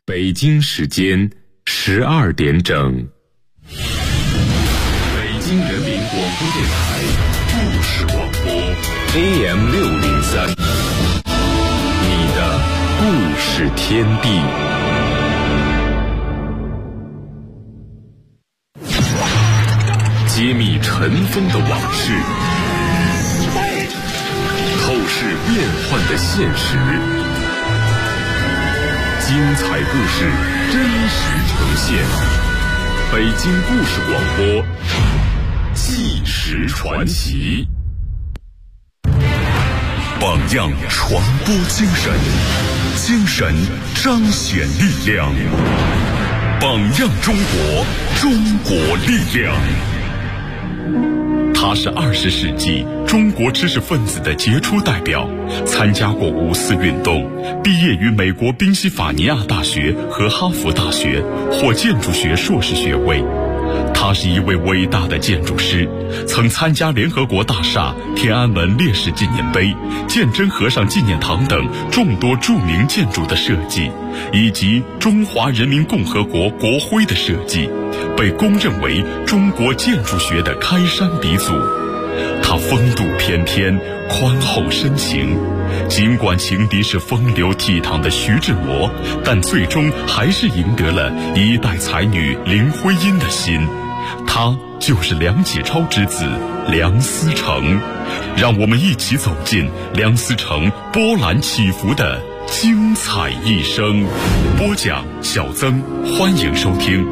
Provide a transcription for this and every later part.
北京时间12点整。北京人民广播电台故事广播 AM603，你的故事天地。揭秘尘封的往事，透视变幻的现实，精彩故事真实呈现。北京故事广播纪实传奇， 榜样传播精神，精神彰显力量，榜样中国，中国力量。他是20世纪中国知识分子的杰出代表，参加过五四运动，毕业于美国宾夕法尼亚大学和哈佛大学，获建筑学硕士学位。他是一位伟大的建筑师，曾参加联合国大厦、天安门烈士纪念碑、鉴真和尚纪念堂等众多著名建筑的设计，以及中华人民共和国国徽的设计，被公认为中国建筑学的开山鼻祖。他风度翩翩，宽厚深情，尽管情敌是风流倜傥的徐志摩，但最终还是赢得了一代才女林徽因的心。他就是梁启超之子梁思成。让我们一起走进梁思成波澜起伏的精彩一生。播讲小曾，欢迎收听。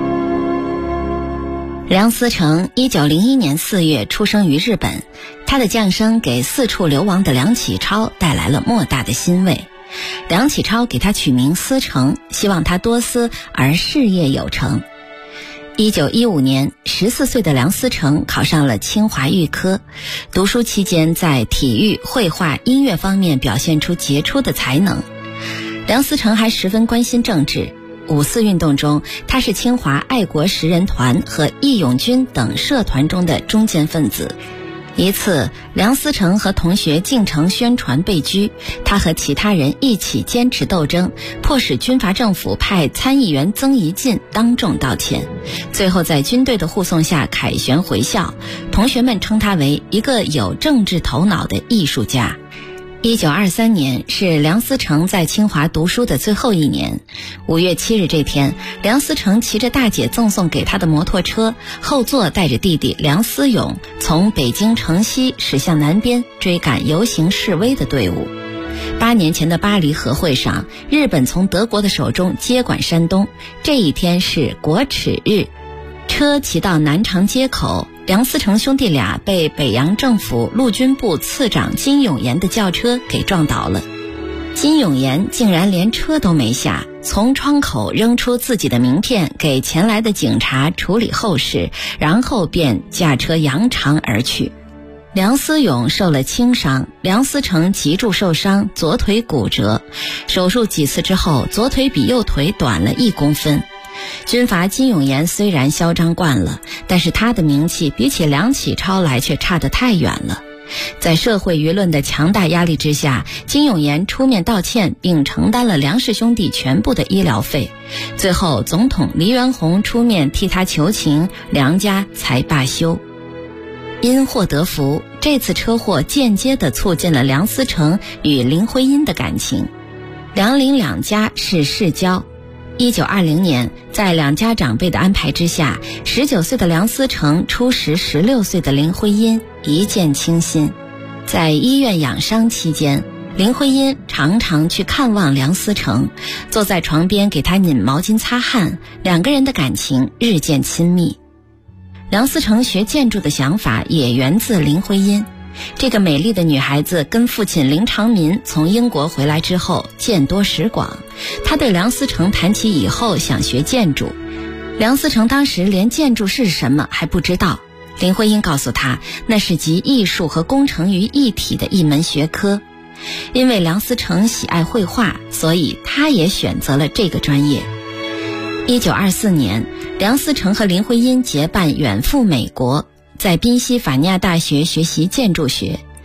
梁思成1901年4月出生于日本，他的降生给四处流亡的梁启超带来了莫大的欣慰。梁启超给他取名思成，希望他多思而事业有成。1915年，14岁的梁思成考上了清华预科，读书期间在体育、绘画、音乐方面表现出杰出的才能。梁思成还十分关心政治。五四运动中，他是清华爱国识人团和义勇军等社团中的中坚分子。一次，梁思成和同学进城宣传被拘，他和其他人一起坚持斗争，迫使军阀政府派参议员曾轶进当众道歉，最后在军队的护送下凯旋回校。同学们称他为一个有政治头脑的艺术家。1923年是梁思成在清华读书的最后一年。5月7日这天，梁思成骑着大姐赠送给他的摩托车，后座带着弟弟梁思永，从北京城西驶向南边，追赶游行示威的队伍。8年前的巴黎和会上，日本从德国的手中接管山东，这一天是国耻日。车骑到南长街口，梁思成兄弟俩被北洋政府陆军部次长金永炎的轿车给撞倒了。金永炎竟然连车都没下，从窗口扔出自己的名片给前来的警察处理后事，然后便驾车扬长而去。梁思永受了轻伤，梁思成脊柱受伤，左腿骨折，手术几次之后，左腿比右腿短了1公分。军阀金永炎虽然嚣张惯了，但是他的名气比起梁启超来却差得太远了。在社会舆论的强大压力之下，金永炎出面道歉，并承担了梁氏兄弟全部的医疗费。最后总统黎元洪出面替他求情，梁家才罢休。因祸得福，这次车祸间接地促进了梁思成与林徽因的感情。梁林两家是世交。1920年，在两家长辈的安排之下，19岁的梁思成初识16岁的林徽因，一见倾心。在医院养伤期间，林徽因常常去看望梁思成，坐在床边给他拧毛巾擦汗，两个人的感情日渐亲密。梁思成学建筑的想法也源自林徽因。这个美丽的女孩子跟父亲林长民从英国回来之后见多识广，她对梁思成谈起以后想学建筑。梁思成当时连建筑是什么还不知道，林徽因告诉他，那是集艺术和工程于一体的一门学科。因为梁思成喜爱绘画，所以他也选择了这个专业。1924年，梁思成和林徽因结伴远赴美国，在宾夕法尼亚大学学习建筑学。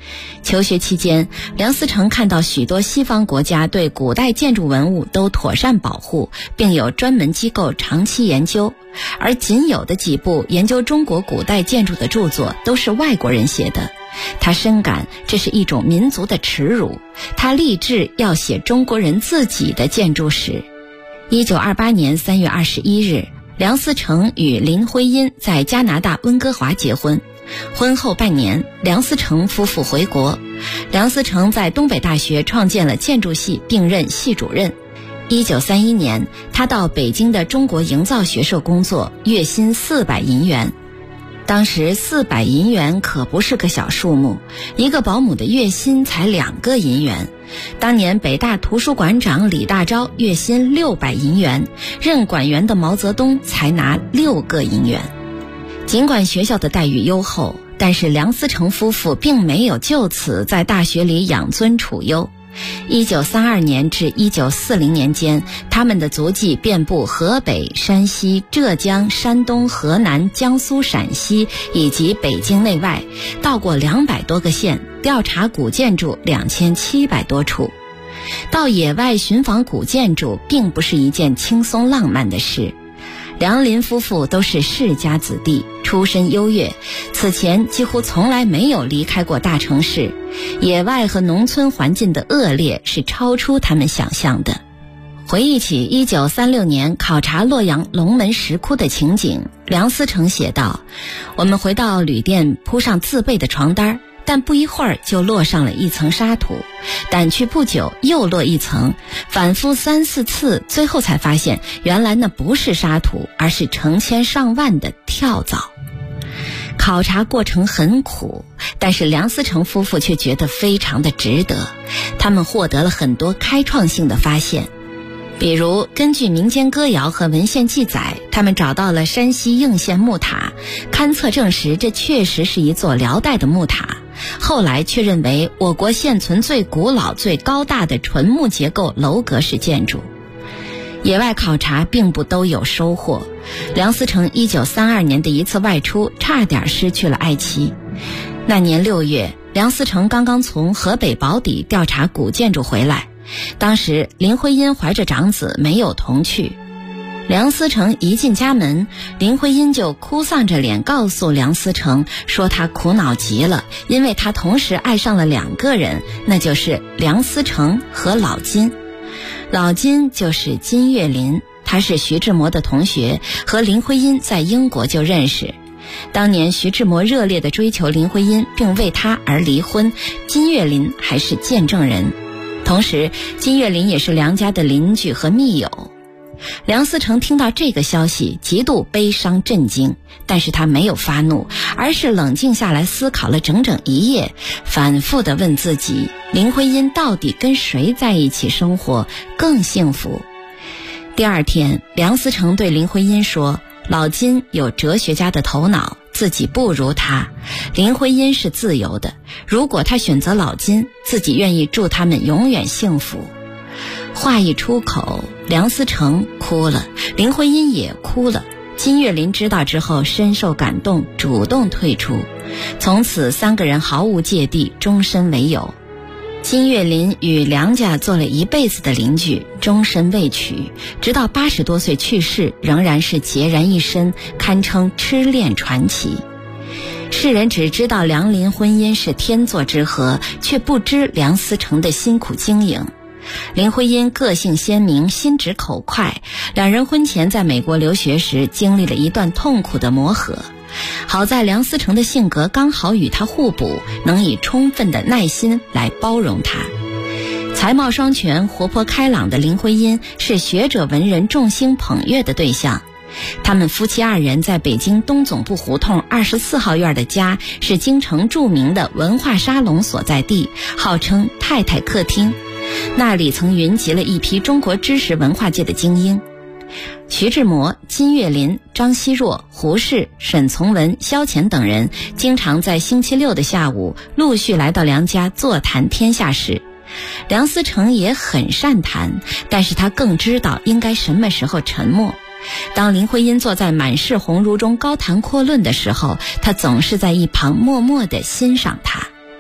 求学期间，梁思成看到许多西方国家对古代建筑文物都妥善保护，并有专门机构长期研究，而仅有的几部研究中国古代建筑的著作都是外国人写的。他深感这是一种民族的耻辱，他立志要写中国人自己的建筑史。1928年3月21日，梁思成与林徽因在加拿大温哥华结婚。婚后半年，梁思成夫妇回国。梁思成在东北大学创建了建筑系，并任系主任。1931年，他到北京的中国营造学社工作，月薪400银元。当时400银元可不是个小数目，一个保姆的月薪才2个银元。当年北大图书馆长李大钊月薪600银元，任馆员的毛泽东才拿6个银元。尽管学校的待遇优厚，但是梁思成夫妇并没有就此在大学里养尊处优。1932年至1940年间，他们的足迹遍布河北、山西、浙江、山东、河南、江苏、陕西以及北京内外，到过200多个县，调查古建筑2700多处。到野外寻访古建筑并不是一件轻松浪漫的事。梁林夫妇都是世家子弟，出身优越，此前几乎从来没有离开过大城市，野外和农村环境的恶劣是超出他们想象的。回忆起1936年考察洛阳龙门石窟的情景，梁思成写道：我们回到旅店，铺上自备的床单，但不一会儿就落上了一层沙土，掸去不久又落一层，反复3、4次，最后才发现原来那不是沙土，而是成千上万的跳蚤。考察过程很苦，但是梁思成夫妇却觉得非常的值得。他们获得了很多开创性的发现，比如根据民间歌谣和文献记载，他们找到了山西应县木塔，勘测证实这确实是一座辽代的木塔，后来确认为我国现存最古老最高大的纯木结构楼阁式建筑。野外考察并不都有收获，梁思成1932年的一次外出差点失去了爱妻。那年6月，梁思成刚刚从河北保底调查古建筑回来，当时林徽因怀着长子没有同去。梁思成一进家门，林徽因就哭丧着脸告诉梁思成说他苦恼极了，因为他同时爱上了2个人，那就是梁思成和老金。老金就是金岳霖，他是徐志摩的同学，和林徽因在英国就认识。当年徐志摩热烈地追求林徽因，并为她而离婚，金岳霖还是见证人。同时，金岳霖也是梁家的邻居和密友。梁思成听到这个消息，极度悲伤震惊，但是他没有发怒，而是冷静下来思考了整整1夜，反复地问自己，林徽因到底跟谁在一起生活更幸福？第二天，梁思成对林徽因说，老金有哲学家的头脑，自己不如他，林徽因是自由的，如果他选择老金，自己愿意祝他们永远幸福。话一出口，梁思成哭了，林徽因也哭了。金岳霖知道之后深受感动，主动退出，从此3个人毫无芥蒂，终身为友。金岳霖与梁家做了一辈子的邻居，终身未娶，直到80多岁去世，仍然是孑然一身，堪称痴恋传奇。世人只知道梁林婚姻是天作之合，却不知梁思成的辛苦经营。林徽因个性鲜明，心直口快，2人婚前在美国留学时经历了一段痛苦的磨合。好在梁思成的性格刚好与他互补，能以充分的耐心来包容他。才貌双全、活泼开朗的林徽因是学者文人众星捧月的对象。他们夫妻2人在北京东总部胡同24号院的家是京城著名的文化沙龙所在地，号称太太客厅。那里曾云集了一批中国知识文化界的精英，徐志摩、金岳霖、张奚若、胡适、沈从文、萧乾等人经常在星期六的下午陆续来到梁家座谈天下事。梁思成也很善谈，但是他更知道应该什么时候沉默。当林徽因坐在满室红儒中高谈阔论的时候，他总是在一旁默默地欣赏他。这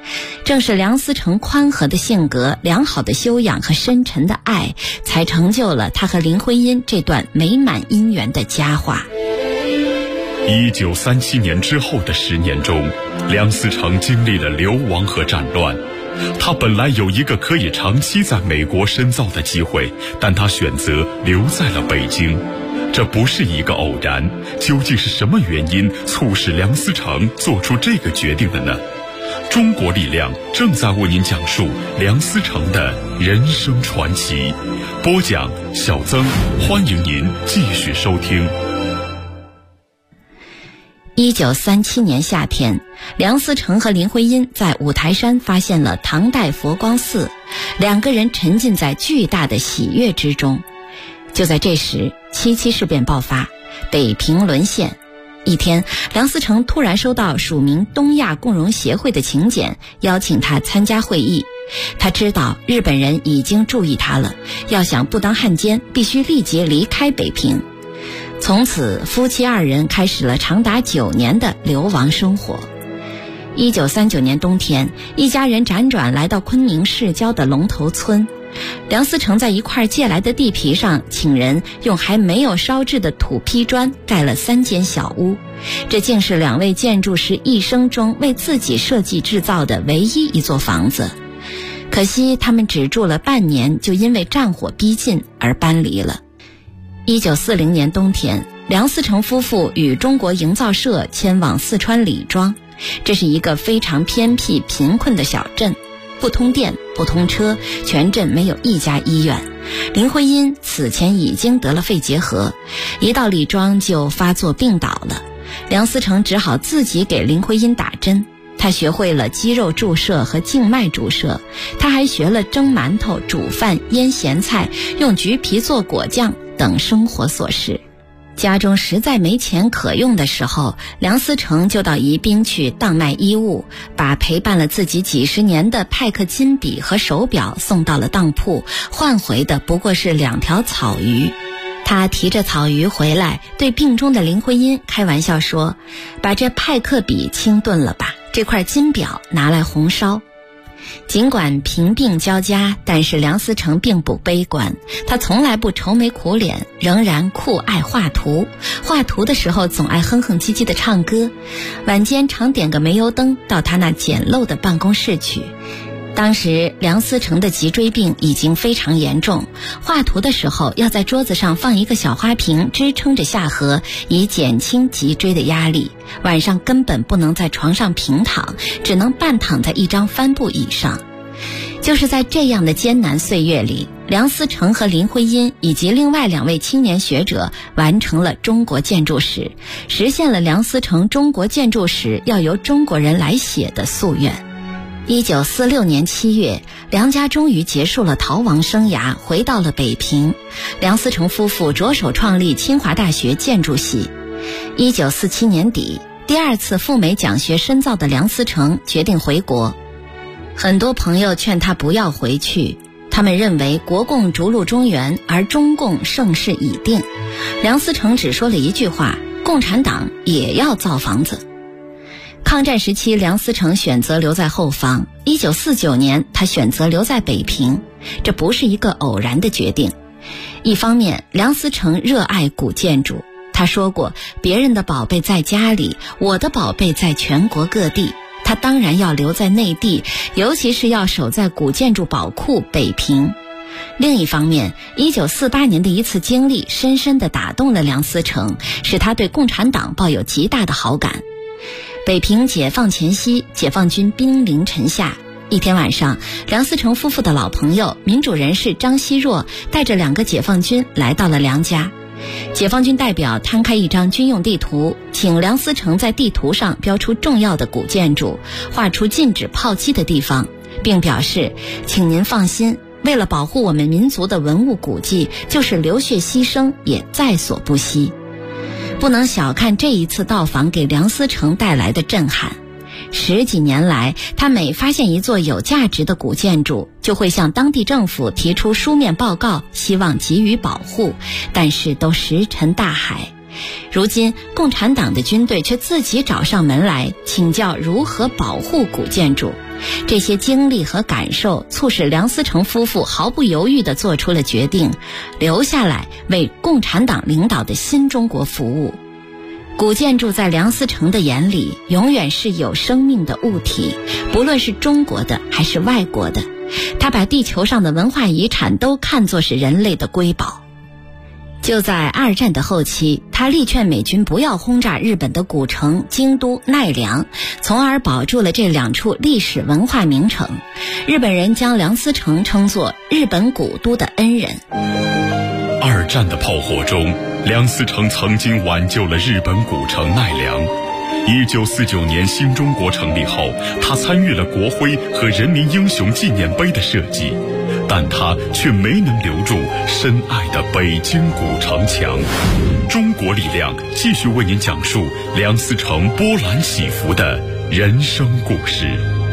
正是梁思成宽和的性格、良好的修养和深沉的爱，才成就了他和林徽因这段美满姻缘的佳话。 1937年之后的10年中，梁思成经历了流亡和战乱。他本来有一个可以长期在美国深造的机会，但他选择留在了北京。这不是一个偶然，究竟是什么原因促使梁思成做出这个决定的呢？中国力量正在为您讲述梁思成的人生传奇。播讲小曾，欢迎您继续收听。 1937年夏天，梁思成和林徽因在五台山发现了唐代佛光寺，两个人沉浸在巨大的喜悦之中。就在这时，77事变爆发，北平沦陷。一天，梁思成突然收到署名东亚共荣协会的请柬，邀请他参加会议。他知道日本人已经注意他了，要想不当汉奸，必须立即离开北平。从此，夫妻二人开始了长达9年的流亡生活。1939年冬天，一家人辗转来到昆明市郊的龙头村。梁思成在一块借来的地皮上，请人用还没有烧制的土坯砖盖了3间小屋。这竟是2位建筑师一生中为自己设计制造的唯一一座房子。可惜他们只住了半年，就因为战火逼近而搬离了。1940年冬天，梁思成夫妇与中国营造社迁往四川李庄，这是一个非常偏僻贫困的小镇，不通电不通车，全镇没有一家医院。林徽因此前已经得了肺结核，一到李庄就发作病倒了。梁思成只好自己给林徽因打针，他学会了肌肉注射和静脉注射，他还学了蒸馒头、煮饭、腌咸菜、用橘皮做果酱等生活琐事。家中实在没钱可用的时候，梁思成就到宜宾去当卖衣物，把陪伴了自己几十年的派克金笔和手表送到了当铺，换回的不过是2条草鱼。他提着草鱼回来，对病中的林徽因开玩笑说：“把这派克笔清炖了吧，这块金表拿来红烧。”尽管贫病交加，但是梁思成并不悲观，他从来不愁眉苦脸，仍然酷爱画图。画图的时候总爱哼哼唧唧地唱歌，晚间常点个煤油灯到他那简陋的办公室去。当时梁思成的脊椎病已经非常严重，画图的时候要在桌子上放一个小花瓶支撑着下颌，以减轻脊椎的压力。晚上根本不能在床上平躺，只能半躺在一张帆布椅上。就是在这样的艰难岁月里，梁思成和林徽因以及另外2位青年学者完成了中国建筑史，实现了梁思成中国建筑史要由中国人来写的夙愿。1946年7月，梁家终于结束了逃亡生涯，回到了北平。梁思成夫妇着手创立清华大学建筑系。1947年底，第2次赴美讲学深造的梁思成决定回国。很多朋友劝他不要回去，他们认为国共逐鹿中原，而中共盛世已定。梁思成只说了一句话：共产党也要造房子。抗战时期，梁思成选择留在后方。1949年，他选择留在北平，这不是一个偶然的决定。一方面，梁思成热爱古建筑，他说过，别人的宝贝在家里，我的宝贝在全国各地。他当然要留在内地，尤其是要守在古建筑宝库北平。另一方面，1948年的一次经历深深地打动了梁思成，使他对共产党抱有极大的好感。北平解放前夕，解放军兵临城下。一天晚上，梁思成夫妇的老朋友民主人士张奚若带着2个解放军来到了梁家。解放军代表摊开一张军用地图，请梁思成在地图上标出重要的古建筑，画出禁止炮击的地方，并表示请您放心，为了保护我们民族的文物古迹，就是流血牺牲也在所不惜。不能小看这一次到访给梁思成带来的震撼。10几年来，他每发现一座有价值的古建筑，就会向当地政府提出书面报告，希望给予保护，但是都石沉大海。如今，共产党的军队却自己找上门来，请教如何保护古建筑。 这些经历和感受促使梁思成夫妇毫不犹豫地做出了决定，留下来为共产党领导的新中国服务。古建筑在梁思成的眼里永远是有生命的物体，不论是中国的还是外国的，他把地球上的文化遗产都看作是人类的瑰宝。就在二战的后期，他力劝美军不要轰炸日本的古城京都、奈良，从而保住了这两处历史文化名城。日本人将梁思成称作日本古都的恩人。 二战的炮火中，梁思成曾经挽救了日本古城奈良。1949年新中国成立后，他参与了国徽和人民英雄纪念碑的设计，但他却没能留住深爱的北京古城墙。中国力量继续为您讲述梁思成波澜起伏的人生故事。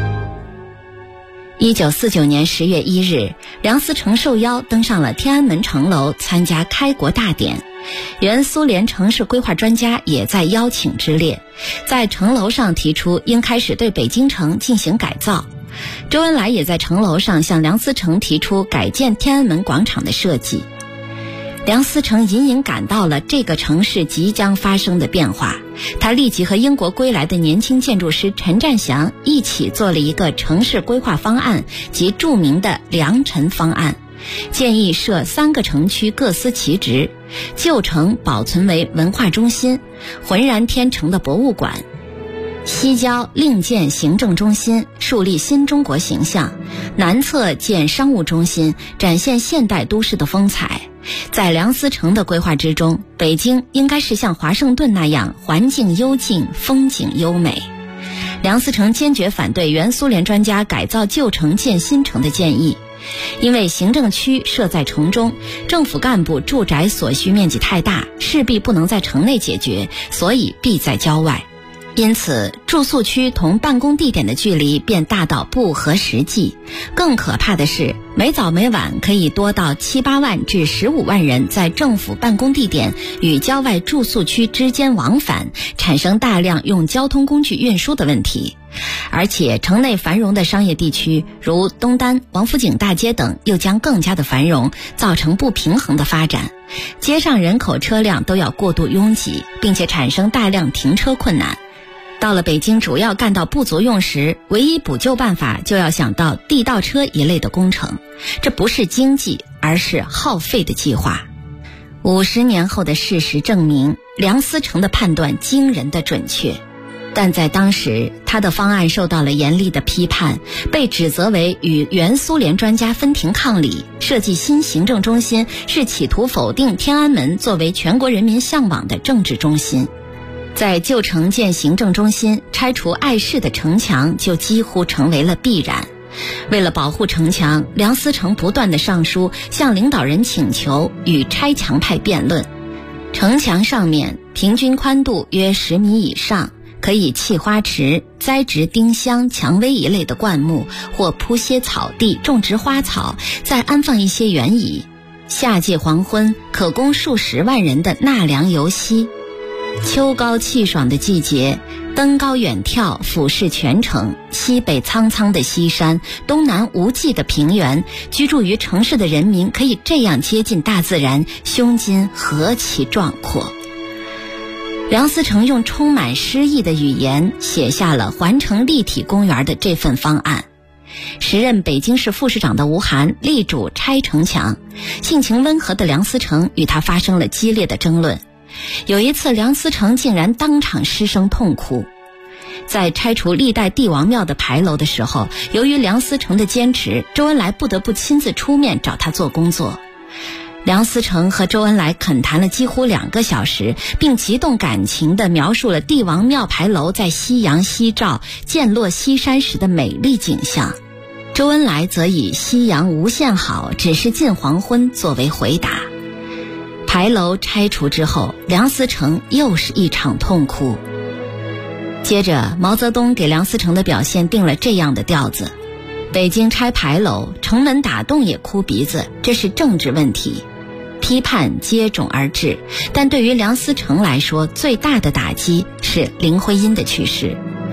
1949年10月1日，梁思成受邀登上了天安门城楼参加开国大典。原苏联城市规划专家也在邀请之列，在城楼上提出应开始对北京城进行改造。周恩来也在城楼上向梁思成提出改建天安门广场的设计。梁思成隐隐感到了这个城市即将发生的变化，他立即和英国归来的年轻建筑师陈占祥一起做了一个城市规划方案，即著名的梁陈方案，建议设3个城区各司其职，旧城保存为文化中心，浑然天成的博物馆，西郊另建行政中心，树立新中国形象，南侧建商务中心，展现现代都市的风采。在梁思成的规划之中，北京应该是像华盛顿那样环境幽静，风景优美。梁思成坚决反对原苏联专家改造旧城建新城的建议，因为行政区设在城中，政府干部住宅所需面积太大，势必不能在城内解决，所以必在郊外。因此住宿区同办公地点的距离便大到不合实际。更可怕的是，每早每晚可以多到7、8万至15万人在政府办公地点与郊外住宿区之间往返，产生大量用交通工具运输的问题。而且城内繁荣的商业地区如东单、王府井大街等又将更加的繁荣，造成不平衡的发展，街上人口车辆都要过度拥挤，并且产生大量停车困难。到了北京主要干道不足用时，唯一补救办法就要想到地道车一类的工程，这不是经济，而是耗费的计划。50年后的事实证明，梁思成的判断惊人的准确，但在当时他的方案受到了严厉的批判，被指责为与原苏联专家分庭抗礼，设计新行政中心是企图否定天安门作为全国人民向往的政治中心。在旧城建行政中心，拆除碍事的城墙就几乎成为了必然。为了保护城墙，梁思成不断地上书向领导人请求，与拆墙派辩论。城墙上面平均宽度约10米以上，可以砌花池，栽植丁香、蔷薇一类的灌木，或铺些草地，种植花草，再安放一些园椅。夏季黄昏可供数10万人的纳凉游息。秋高气爽的季节，登高远眺，俯视全城，西北苍苍的西山，东南无际的平原，居住于城市的人民可以这样接近大自然，胸襟何其壮阔。梁思成用充满诗意的语言写下了环城立体公园的这份方案。时任北京市副市长的吴晗力主拆城墙，性情温和的梁思成与他发生了激烈的争论。有一次，梁思成竟然当场失声痛哭。在拆除历代帝王庙的牌楼的时候，由于梁思成的坚持，周恩来不得不亲自出面找他做工作。梁思成和周恩来恳谈了几乎2个小时，并极动感情地描述了帝王庙牌楼在夕阳西照、渐落西山时的美丽景象。周恩来则以夕阳无限好，只是近黄昏作为回答。牌楼拆除之后，梁思成又是一场痛哭。接着，毛泽东给梁思成的表现定了这样的调子：北京拆牌楼，城门打洞也哭鼻子，这是政治问题。批判接踵而至，但对于梁思成来说，最大的打击是林徽因的去世。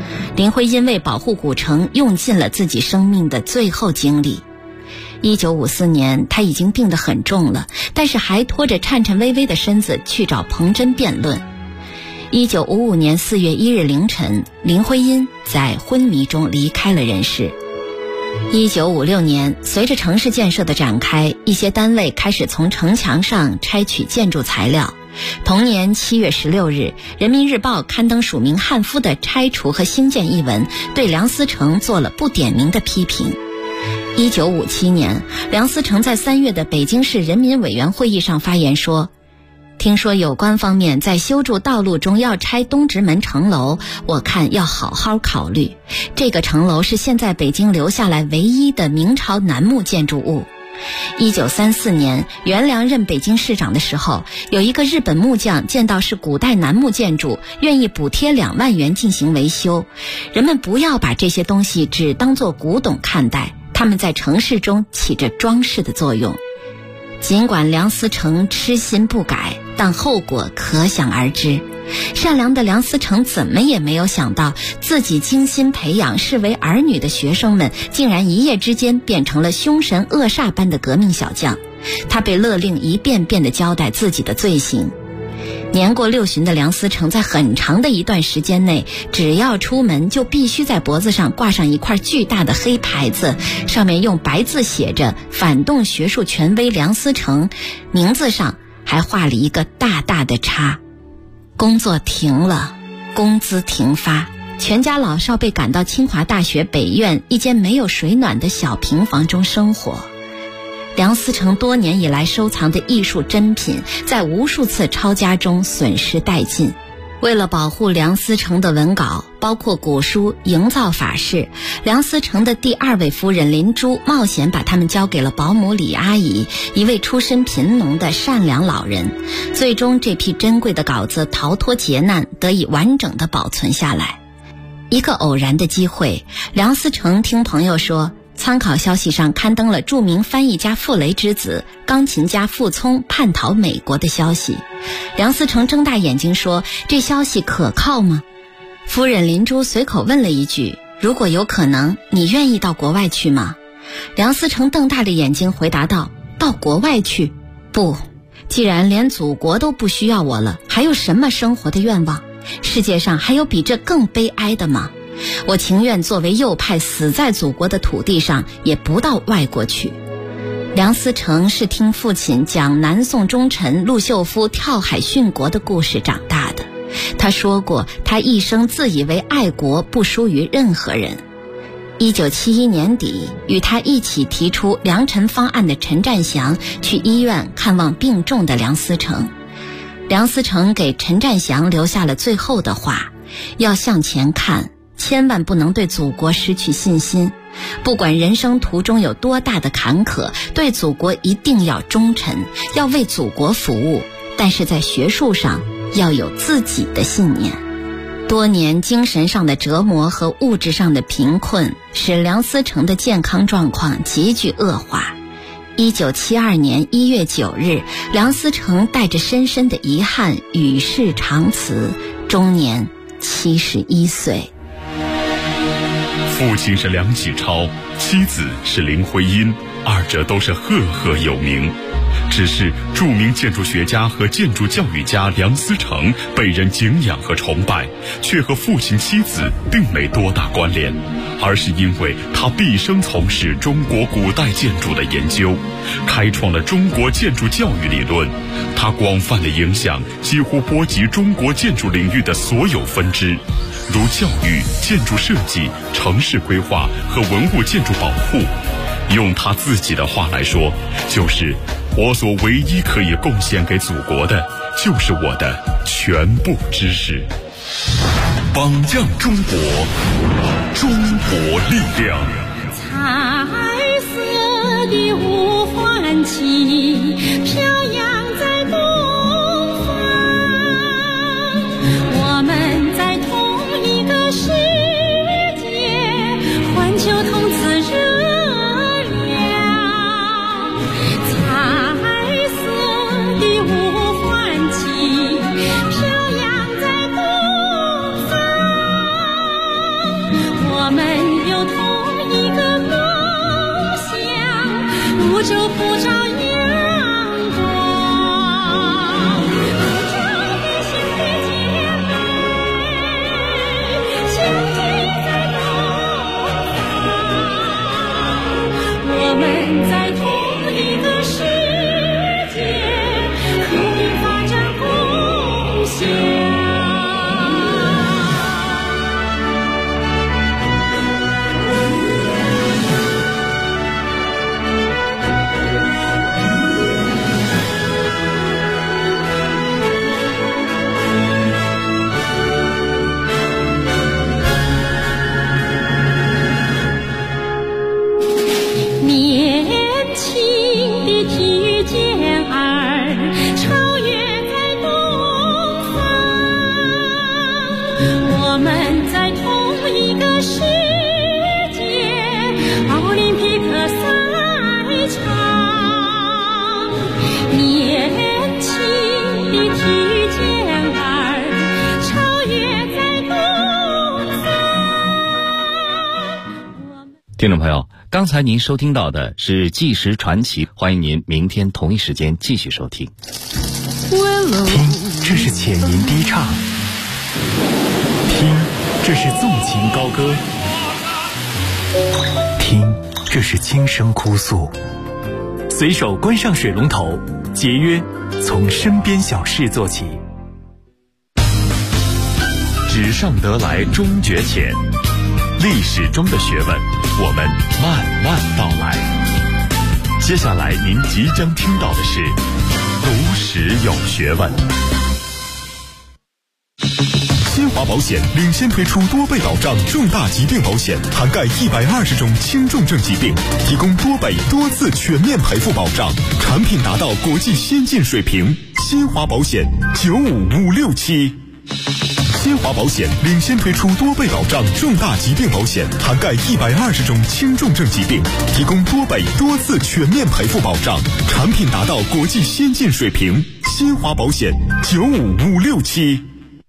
林徽因为保护古城用尽了自己生命的最后精力。1954年，她已经病得很重了，但是还拖着颤颤巍巍的身子去找彭真辩论。1955年4月1日凌晨，林徽因在昏迷中离开了人世。1956年，随着城市建设的展开，一些单位开始从城墙上拆取建筑材料。同年7月16日，人民日报刊登署名汉夫的拆除和兴建一文，对梁思成做了不点名的批评。1957年，梁思成在3月的北京市人民委员会议上发言说，听说有关方面在修筑道路中要拆东直门城楼，我看要好好考虑。这个城楼是现在北京留下来唯一的明朝楠木建筑物。1934年，袁良任北京市长的时候，有一个日本木匠见到是古代楠木建筑，愿意补贴2万元进行维修。人们不要把这些东西只当作古董看待，他们在城市中起着装饰的作用。尽管梁思成痴心不改，但后果可想而知。善良的梁思成怎么也没有想到，自己精心培养视为儿女的学生们，竟然一夜之间变成了凶神恶煞般的革命小将。他被勒令一遍遍地交代自己的罪行。年过60旬的梁思成在很长的一段时间内，只要出门就必须在脖子上挂上一块巨大的黑牌子，上面用白字写着反动学术权威梁思成，名字上还画了一个大大的叉。工作停了，工资停发，全家老少被赶到清华大学北院一间没有水暖的小平房中生活。梁思成多年以来收藏的艺术珍品，在无数次抄家中损失殆尽。为了保护梁思成的文稿，包括古书，营造法式，梁思成的第2位夫人林珠冒险把他们交给了保姆李阿姨，一位出身贫农的善良老人。最终这批珍贵的稿子逃脱劫难，得以完整地保存下来。一个偶然的机会，梁思成听朋友说，参考消息上刊登了著名翻译家傅雷之子、钢琴家傅聪叛逃美国的消息。梁思成睁大眼睛说，这消息可靠吗？夫人林珠随口问了一句，如果有可能，你愿意到国外去吗？梁思成瞪大了眼睛回答道，到国外去？不，既然连祖国都不需要我了，还有什么生活的愿望？世界上还有比这更悲哀的吗？我情愿作为右派死在祖国的土地上，也不到外国去。梁思成是听父亲讲南宋忠臣陆秀夫跳海殉国的故事长大的。他说过，他一生自以为爱国不输于任何人。1971年底，与他一起提出良辰方案的陈占祥去医院看望病重的梁思成。梁思成给陈占祥留下了最后的话，要向前看，千万不能对祖国失去信心。不管人生途中有多大的坎坷，对祖国一定要忠诚，要为祖国服务，但是在学术上要有自己的信念。多年精神上的折磨和物质上的贫困，使梁思成的健康状况急剧恶化。1972年1月9日，梁思成带着深深的遗憾与世长辞，终年71岁。 父亲是梁启超，妻子是林徽因，二者都是赫赫有名。只是著名建筑学家和建筑教育家梁思成被人敬仰和崇拜，却和父亲妻子并没多大关联，而是因为他毕生从事中国古代建筑的研究，开创了中国建筑教育理论。他广泛的影响几乎波及中国建筑领域的所有分支，如教育、建筑设计、城市规划和文物建筑保护。用他自己的话来说，就是我所唯一可以贡献给祖国的，就是我的全部知识。 榜样中国，中国力量。 彩色的五环旗飘扬在东方，我们在同一个世界，环球同此热亮。彩色的五环旗飘扬在东方， 众朋友，刚才您收听到的是纪实传奇，欢迎您明天同一时间继续收听。 听，这是浅吟低唱；听，这是纵情高歌；听，这是轻声哭诉。随手关上水龙头，节约从身边小事做起。 纸上得来终觉浅，历史中的学问，我们慢慢道来。接下来您即将听到的是读史有学问。 新华保险领先推出多倍保障重大疾病保险，涵盖120种轻重症疾病，提供多倍多次全面赔付保障，产品达到国际先进水平。新华保险95567。新华保险领先推出多倍保障重大疾病保险，涵盖120种轻重症疾病，提供多倍多次全面赔付保障，产品达到国际先进水平。新华保险95567。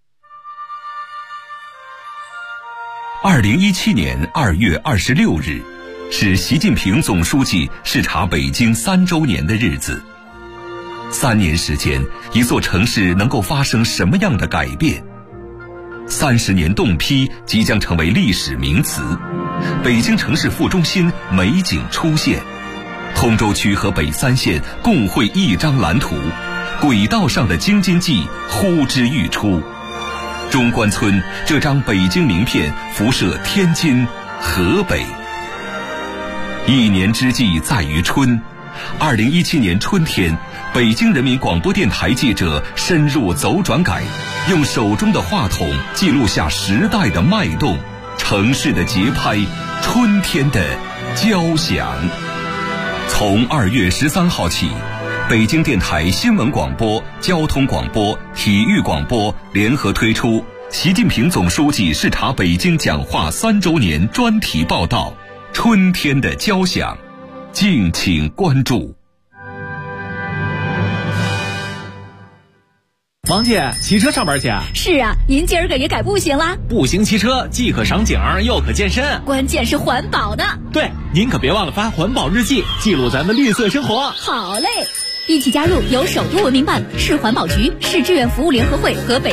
2017年2月26日，是习近平总书记视察北京3周年的日子。3年时间，一座城市能够发生什么样的改变？30年冻批即将成为历史名词，北京城市副中心美景出现，通州区和北3县共绘一张蓝图，轨道上的京津冀呼之欲出。中关村这张北京名片辐射天津、河北。一年之计在于春，2017年春天，北京人民广播电台记者深入走转改，用手中的话筒记录下时代的脉动，城市的节拍，春天的交响。从2月13号起，北京电台新闻广播、交通广播、体育广播联合推出习近平总书记视察北京讲话3周年专题报道《春天的交响》，敬请关注。 王姐，骑车上班去啊？ 是啊，您今儿个也改步行啦？ 步行骑车既可赏景又可健身， 关键是环保的。 对，您可别忘了发环保日记，记录咱们绿色生活。 好嘞，一起加入由首都文明办、市环保局、市志愿服务联合会和北